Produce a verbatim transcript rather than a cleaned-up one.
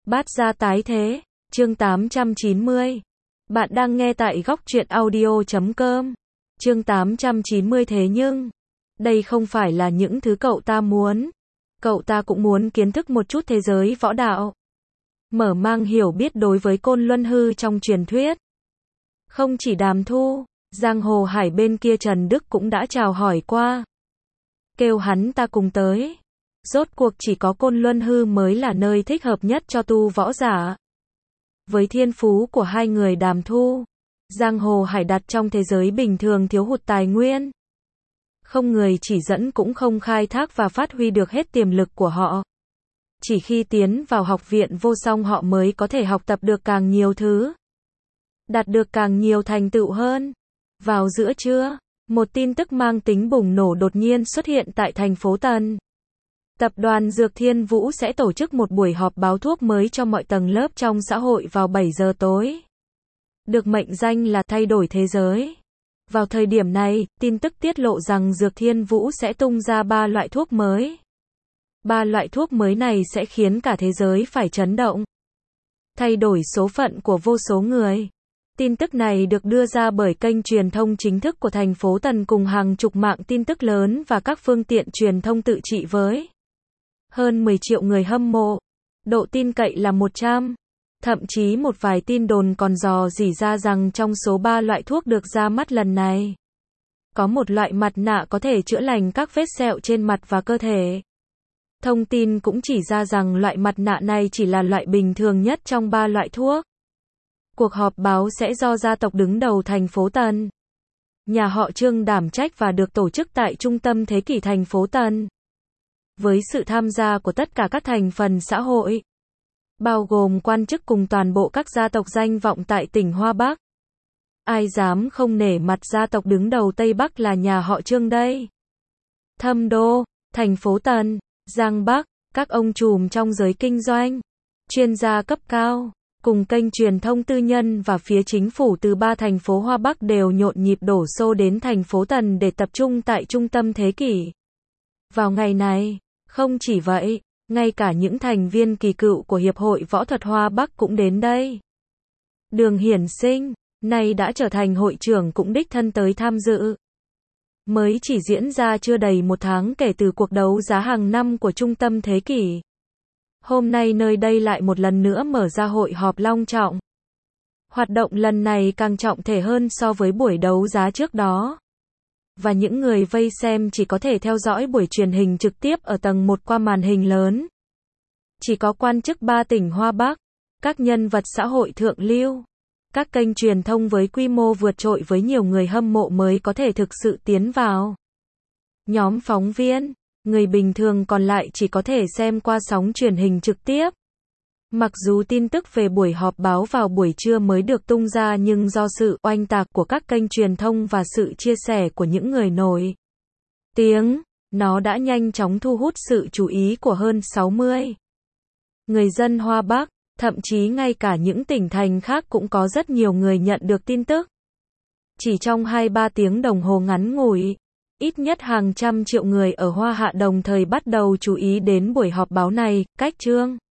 Bát gia tái thế, chương tám trăm chín mươi. Bạn đang nghe tại góc truyện audio chấm com. Chương tám trăm chín mươi thế nhưng, đây không phải là những thứ cậu ta muốn. Cậu ta cũng muốn kiến thức một chút thế giới võ đạo. Mở mang hiểu biết đối với Côn Luân Hư trong truyền thuyết. Không chỉ Đàm Thu, giang hồ hải bên kia Trần Đức cũng đã chào hỏi qua. Kêu hắn ta cùng tới. Rốt cuộc chỉ có Côn Luân Hư mới là nơi thích hợp nhất cho tu võ giả. Với thiên phú của hai người Đàm Thu, giang hồ hải đặt trong thế giới bình thường thiếu hụt tài nguyên. Không người chỉ dẫn cũng không khai thác và phát huy được hết tiềm lực của họ. Chỉ khi tiến vào học viện vô song họ mới có thể học tập được càng nhiều thứ. Đạt được càng nhiều thành tựu hơn. Vào giữa trưa, một tin tức mang tính bùng nổ đột nhiên xuất hiện tại thành phố Tần. Tập đoàn Dược Thiên Vũ sẽ tổ chức một buổi họp báo thuốc mới cho mọi tầng lớp trong xã hội vào bảy giờ tối. Được mệnh danh là thay đổi thế giới. Vào thời điểm này, tin tức tiết lộ rằng Dược Thiên Vũ sẽ tung ra ba loại thuốc mới. Ba loại thuốc mới này sẽ khiến cả thế giới phải chấn động. Thay đổi số phận của vô số người. Tin tức này được đưa ra bởi kênh truyền thông chính thức của thành phố Tần cùng hàng chục mạng tin tức lớn và các phương tiện truyền thông tự trị với hơn mười triệu người hâm mộ. Độ tin cậy là một trăm. Thậm chí một vài tin đồn còn dò dỉ ra rằng trong số ba loại thuốc được ra mắt lần này, có một loại mặt nạ có thể chữa lành các vết sẹo trên mặt và cơ thể. Thông tin cũng chỉ ra rằng loại mặt nạ này chỉ là loại bình thường nhất trong ba loại thuốc. Cuộc họp báo sẽ do gia tộc đứng đầu thành phố Tần, nhà họ Trương đảm trách và được tổ chức tại trung tâm thế kỷ thành phố Tần. Với sự tham gia của tất cả các thành phần xã hội, bao gồm quan chức cùng toàn bộ các gia tộc danh vọng tại tỉnh Hoa Bắc. Ai dám không nể mặt gia tộc đứng đầu Tây Bắc là nhà họ Trương đây? Thâm Đô, thành phố Tần, Giang Bắc, các ông trùm trong giới kinh doanh, chuyên gia cấp cao, cùng kênh truyền thông tư nhân và phía chính phủ từ ba thành phố Hoa Bắc đều nhộn nhịp đổ xô đến thành phố Tần để tập trung tại trung tâm thế kỷ. Vào ngày này, không chỉ vậy, ngay cả những thành viên kỳ cựu của Hiệp hội Võ thuật Hoa Bắc cũng đến đây. Đường Hiển Sinh, nay đã trở thành hội trưởng cũng đích thân tới tham dự. Mới chỉ diễn ra chưa đầy một tháng kể từ cuộc đấu giá hàng năm của trung tâm thế kỷ. Hôm nay nơi đây lại một lần nữa mở ra hội họp long trọng. Hoạt động lần này càng trọng thể hơn so với buổi đấu giá trước đó. Và những người vây xem chỉ có thể theo dõi buổi truyền hình trực tiếp ở tầng một qua màn hình lớn. Chỉ có quan chức ba tỉnh Hoa Bắc, các nhân vật xã hội thượng lưu, các kênh truyền thông với quy mô vượt trội với nhiều người hâm mộ mới có thể thực sự tiến vào. Nhóm phóng viên, người bình thường còn lại chỉ có thể xem qua sóng truyền hình trực tiếp. Mặc dù tin tức về buổi họp báo vào buổi trưa mới được tung ra nhưng do sự oanh tạc của các kênh truyền thông và sự chia sẻ của những người nổi tiếng, nó đã nhanh chóng thu hút sự chú ý của hơn sáu mươi người dân Hoa Bắc, thậm chí ngay cả những tỉnh thành khác cũng có rất nhiều người nhận được tin tức. Chỉ trong hai ba tiếng đồng hồ ngắn ngủi, ít nhất hàng trăm triệu người ở Hoa Hạ đồng thời bắt đầu chú ý đến buổi họp báo này. Cách Trương